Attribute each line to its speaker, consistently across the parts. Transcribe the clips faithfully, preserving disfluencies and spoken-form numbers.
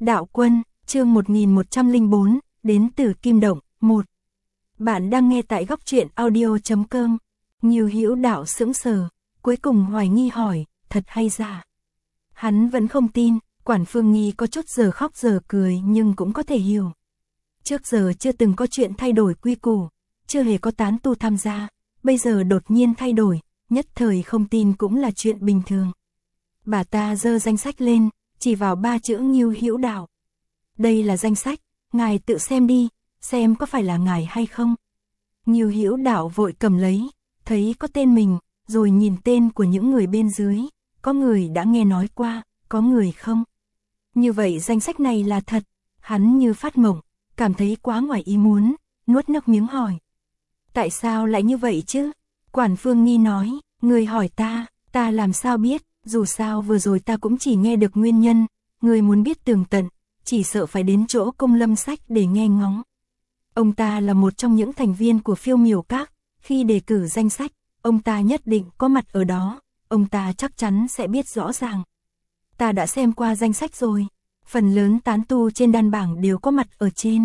Speaker 1: Đạo Quân, chương một nghìn một trăm lẻ bốn, đến từ Kim Động, một. Bạn đang nghe tại góc truyện audio chấm com. Nhiều Hữu Đạo sững sờ, cuối cùng hoài nghi hỏi, thật hay giả? Hắn vẫn không tin, Quản Phương Nghi có chút giờ khóc giờ cười nhưng cũng có thể hiểu. Trước giờ chưa từng có chuyện thay đổi quy củ, chưa hề có tán tu tham gia, bây giờ đột nhiên thay đổi, nhất thời không tin cũng là chuyện bình thường. Bà ta giơ danh sách lên, chỉ vào ba chữ Nhiều Hữu Đạo. Đây là danh sách, ngài tự xem đi, xem có phải là ngài hay không. Nhiều Hữu Đạo vội cầm lấy, thấy có tên mình, rồi nhìn tên của những người bên dưới, có người đã nghe nói qua, có người không. Như vậy danh sách này là thật, hắn như phát mộng, cảm thấy quá ngoài ý muốn, nuốt nước miếng hỏi. Tại sao lại như vậy chứ? Quản Phương Nghi nói, người hỏi ta, ta làm sao biết, dù sao vừa rồi ta cũng chỉ nghe được nguyên nhân, người muốn biết tường tận, chỉ sợ phải đến chỗ Cung Lâm Sách để nghe ngóng. Ông ta là một trong những thành viên của Phiêu Miểu Các, khi đề cử danh sách, ông ta nhất định có mặt ở đó, ông ta chắc chắn sẽ biết rõ ràng. Ta đã xem qua danh sách rồi, phần lớn tán tu trên đan bảng đều có mặt ở trên.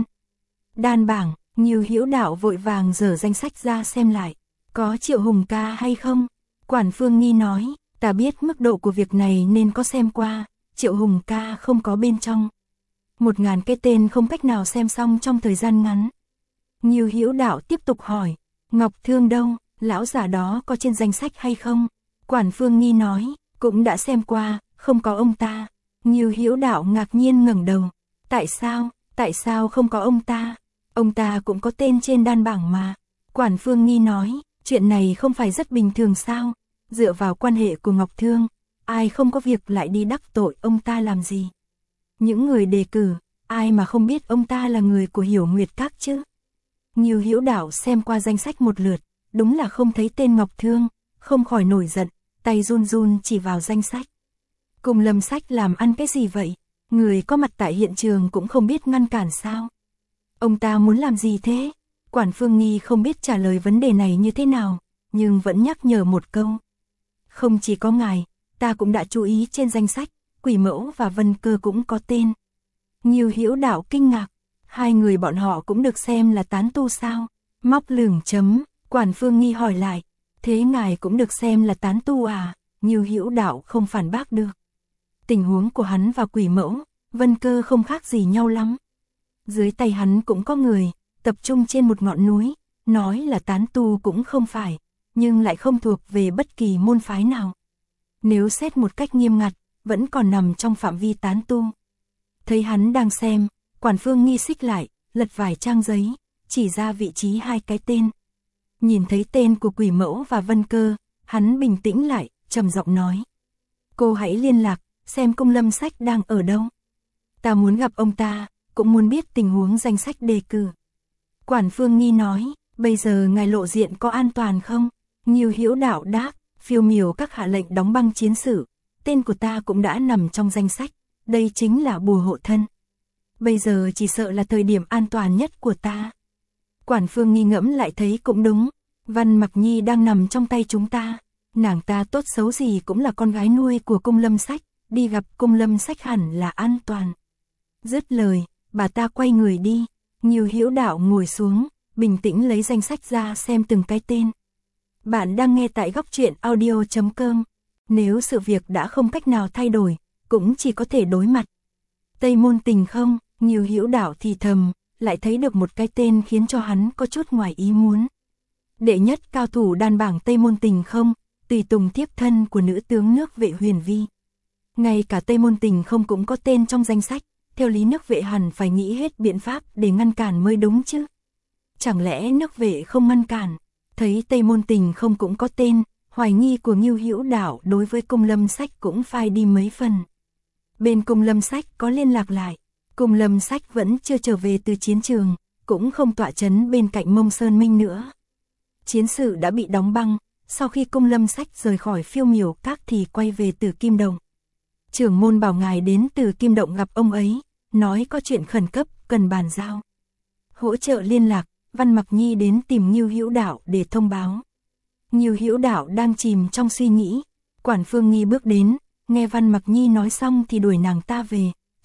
Speaker 1: Đan bảng, Nhiều Hữu Đạo vội vàng dở danh sách ra xem lại, có Triệu Hùng Ca hay không? Quản Phương Nghi nói, ta biết mức độ của việc này nên có xem qua, Triệu Hùng Ca không có bên trong. Một ngàn cái tên không cách nào xem xong trong thời gian ngắn. Nhiều Hữu Đạo tiếp tục hỏi, Ngọc Thương đâu, lão giả đó có trên danh sách hay không? Quản Phương Nghi nói, cũng đã xem qua, không có ông ta. Nhiều Hữu Đạo ngạc nhiên ngẩng đầu, tại sao, tại sao không có ông ta? Ông ta cũng có tên trên đan bảng mà. Quản Phương Nghi nói, chuyện này không phải rất bình thường sao? Dựa vào quan hệ của Ngọc Thương, ai không có việc lại đi đắc tội ông ta làm gì? Những người đề cử, ai mà không biết ông ta là người của Hiểu Nguyệt Các chứ? Nhiều Hữu Đạo xem qua danh sách một lượt, đúng là không thấy tên Ngọc Thương, không khỏi nổi giận, tay run run chỉ vào danh sách. Cung Lâm Sách làm ăn cái gì vậy? Người có mặt tại hiện trường cũng không biết ngăn cản sao? Ông ta muốn làm gì thế? Quản Phương Nghi không biết trả lời vấn đề này như thế nào, nhưng vẫn nhắc nhở một câu. Không chỉ có ngài, ta cũng đã chú ý trên danh sách, Quỷ Mẫu và Vân Cơ cũng có tên. Nhiều Hữu Đạo kinh ngạc, hai người bọn họ cũng được xem là tán tu sao? Móc lửng chấm, Quản Phương Nghi hỏi lại, thế ngài cũng được xem là tán tu à? Nhiều Hữu Đạo không phản bác được. Tình huống của hắn và Quỷ Mẫu, Vân Cơ không khác gì nhau lắm. Dưới tay hắn cũng có người, tập trung trên một ngọn núi, nói là tán tu cũng không phải, nhưng lại không thuộc về bất kỳ môn phái nào. Nếu xét một cách nghiêm ngặt, vẫn còn nằm trong phạm vi tán tu. Thấy hắn đang xem, Quản Phương Nghi xích lại, lật vài trang giấy, chỉ ra vị trí hai cái tên. Nhìn thấy tên của Quỷ Mẫu và Vân Cơ, hắn bình tĩnh lại, trầm giọng nói. Cô hãy liên lạc, xem Cung Lâm Sách đang ở đâu. Ta muốn gặp ông ta, cũng muốn biết tình huống danh sách đề cử. Quản Phương Nghi nói, bây giờ ngài lộ diện có an toàn không? Nhiều Hữu Đạo đáp, Phiêu Miểu Các hạ lệnh đóng băng chiến sự, tên của ta cũng đã nằm trong danh sách, đây chính là bùa hộ thân. Bây giờ chỉ sợ là thời điểm an toàn nhất của ta. Quản Phương Nghi ngẫm lại thấy cũng đúng, Văn Mặc Nhi đang nằm trong tay chúng ta, nàng ta tốt xấu gì cũng là con gái nuôi của Cung Lâm Sách, đi gặp Cung Lâm Sách hẳn là an toàn. Dứt lời, bà ta quay người đi, Nhiều Hữu Đạo ngồi xuống, bình tĩnh lấy danh sách ra xem từng cái tên. Bạn đang nghe tại góc truyện audio chấm com. Nếu sự việc đã không cách nào thay đổi, cũng chỉ có thể đối mặt. Tây Môn Tình không? Nhiều Hữu Đạo thì thầm, lại thấy được một cái tên khiến cho hắn có chút ngoài ý muốn. Đệ nhất cao thủ đan bảng Tây Môn Tình không? Tùy tùng tiếp thân của nữ tướng nước Vệ Huyền Vi. Ngay cả Tây Môn Tình không cũng có tên trong danh sách, theo lý nước Vệ hẳn phải nghĩ hết biện pháp để ngăn cản mới đúng chứ. Chẳng lẽ nước Vệ không ngăn cản? Thấy Tây Môn Tình không cũng có tên, hoài nghi của Nhiều Hữu Đạo đối với Cung Lâm Sách cũng phai đi mấy phần. Bên Cung Lâm Sách có liên lạc lại, Cung Lâm Sách vẫn chưa trở về từ chiến trường, cũng không tọa chấn bên cạnh Mông Sơn Minh nữa. Chiến sự đã bị đóng băng, sau khi Cung Lâm Sách rời khỏi Phiêu Miểu Các thì quay về từ Kim Động. Trưởng môn bảo ngài đến từ Kim Động gặp ông ấy, nói có chuyện khẩn cấp, cần bàn giao. Hỗ trợ liên lạc, Văn Mặc Nhi đến tìm Nhiều Hữu Đạo để thông báo. Nhiều Hữu Đạo đang chìm trong suy nghĩ, Quản Phương Nghi bước đến, nghe Văn Mặc Nhi nói xong thì đuổi nàng ta về,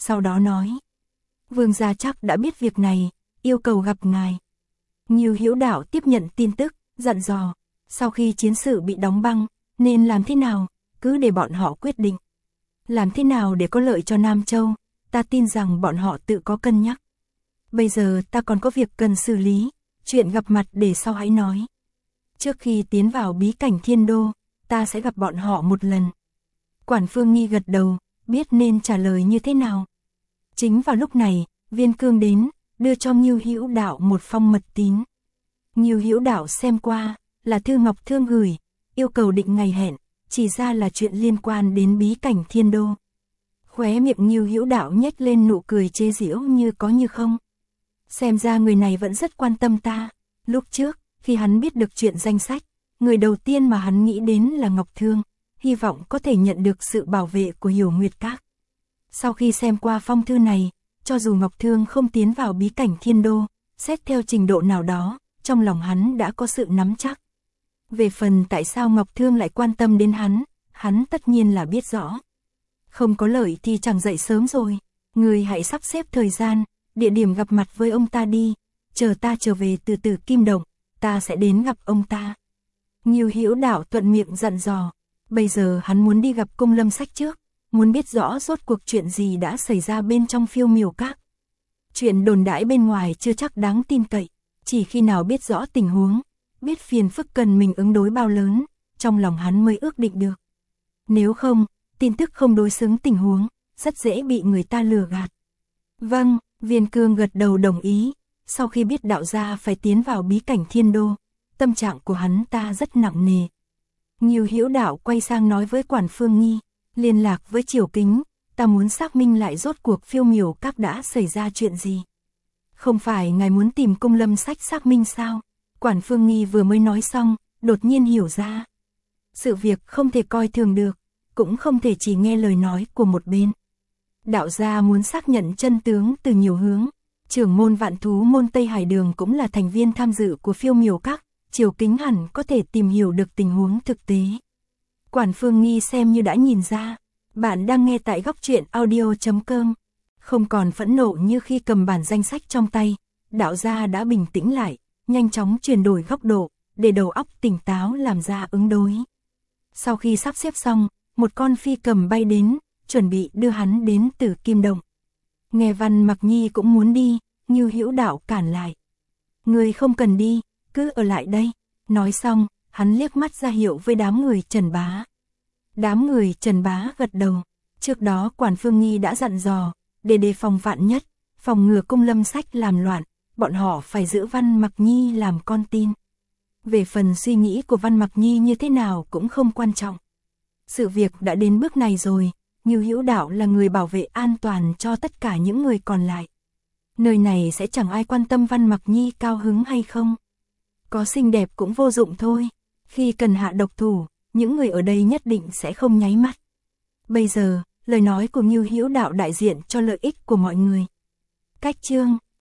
Speaker 1: sau đó nói. Vương gia chắc đã biết việc này, yêu cầu gặp ngài. Ngưu Hữu Đạo tiếp nhận tin tức, dặn dò, sau khi chiến sự bị đóng băng, nên làm thế nào, cứ để bọn họ quyết định. Làm thế nào để có lợi cho Nam Châu, ta tin rằng bọn họ tự có cân nhắc. Bây giờ ta còn có việc cần xử lý, chuyện gặp mặt để sau hãy nói. Trước khi tiến vào bí cảnh Thiên Đô, ta sẽ gặp bọn họ một lần. Quản Phương Nghi gật đầu, biết nên trả lời như thế nào. Chính vào lúc này, Viên Cương đến, đưa cho Ngưu Hữu Đạo một phong mật tín. Ngưu Hữu Đạo xem qua, là thư Ngọc Thương gửi, yêu cầu định ngày hẹn, chỉ ra là chuyện liên quan đến bí cảnh Thiên Đô. Khóe miệng Ngưu Hữu Đạo nhếch lên nụ cười chế giễu như có như không. Xem ra người này vẫn rất quan tâm ta. Lúc trước, khi hắn biết được chuyện danh sách, người đầu tiên mà hắn nghĩ đến là Ngọc Thương, hy vọng có thể nhận được sự bảo vệ của Hiểu Nguyệt Các. Sau khi xem qua phong thư này, cho dù Ngọc Thương không tiến vào bí cảnh Thiên Đô, xét theo trình độ nào đó, trong lòng hắn đã có sự nắm chắc. Về phần tại sao Ngọc Thương lại quan tâm đến hắn, hắn tất nhiên là biết rõ. Không có lợi thì chẳng dậy sớm rồi, người hãy sắp xếp thời gian, địa điểm gặp mặt với ông ta đi, chờ ta trở về từ Tử Kim Động, ta sẽ đến gặp ông ta. Ngưu Hữu Đạo thuận miệng dặn dò, bây giờ hắn muốn đi gặp Cung Lâm Sách trước, muốn biết rõ rốt cuộc chuyện gì đã xảy ra bên trong Phiêu Miểu Các. Chuyện đồn đãi bên ngoài chưa chắc đáng tin cậy, chỉ khi nào biết rõ tình huống, biết phiền phức cần mình ứng đối bao lớn, trong lòng hắn mới ước định được. Nếu không, tin tức không đối xứng tình huống, rất dễ bị người ta lừa gạt. Vâng, Viên Cương gật đầu đồng ý, sau khi biết đạo gia phải tiến vào bí cảnh Thiên Đô, tâm trạng của hắn ta rất nặng nề. Ngưu Hữu Đạo quay sang nói với Quản Phương Nghi, liên lạc với Triều Kính, ta muốn xác minh lại rốt cuộc Phiêu Miểu Các đã xảy ra chuyện gì. Không phải ngài muốn tìm Cung Lâm Sách xác minh sao? Quản Phương Nghi vừa mới nói xong, đột nhiên hiểu ra. Sự việc không thể coi thường được, cũng không thể chỉ nghe lời nói của một bên. Đạo gia muốn xác nhận chân tướng từ nhiều hướng, trưởng môn Vạn Thú môn Tây Hải Đường cũng là thành viên tham dự của Phiêu Miểu Các, Triều Kính hẳn có thể tìm hiểu được tình huống thực tế. Quản Phương Nghi xem như đã nhìn ra, bạn đang nghe tại góc truyện audio chấm com. Không còn phẫn nộ như khi cầm bản danh sách trong tay, đạo gia đã bình tĩnh lại, nhanh chóng chuyển đổi góc độ, để đầu óc tỉnh táo làm ra ứng đối. Sau khi sắp xếp xong, một con phi cầm bay đến, chuẩn bị đưa hắn đến Tử Kim Động. Nghe Văn Mặc Nhi cũng muốn đi, Ngưu Hữu Đạo cản lại. Người không cần đi, cứ ở lại đây. Nói xong, hắn liếc mắt ra hiệu với đám người Trần Bá. Đám người Trần Bá gật đầu. Trước đó Quản Phương Nghi đã dặn dò, để đề phòng vạn nhất, phòng ngừa Cung Lâm Sách làm loạn, bọn họ phải giữ Văn Mặc Nhi làm con tin. Về phần suy nghĩ của Văn Mặc Nhi như thế nào cũng không quan trọng. Sự việc đã đến bước này rồi, Ngưu Hữu Đạo là người bảo vệ an toàn cho tất cả những người còn lại. Nơi này sẽ chẳng ai quan tâm Văn Mặc Nhi cao hứng hay không. Có xinh đẹp cũng vô dụng thôi, khi cần hạ độc thủ, những người ở đây nhất định sẽ không nháy mắt. Bây giờ, lời nói của Ngưu Hữu Đạo đại diện cho lợi ích của mọi người. Cách chương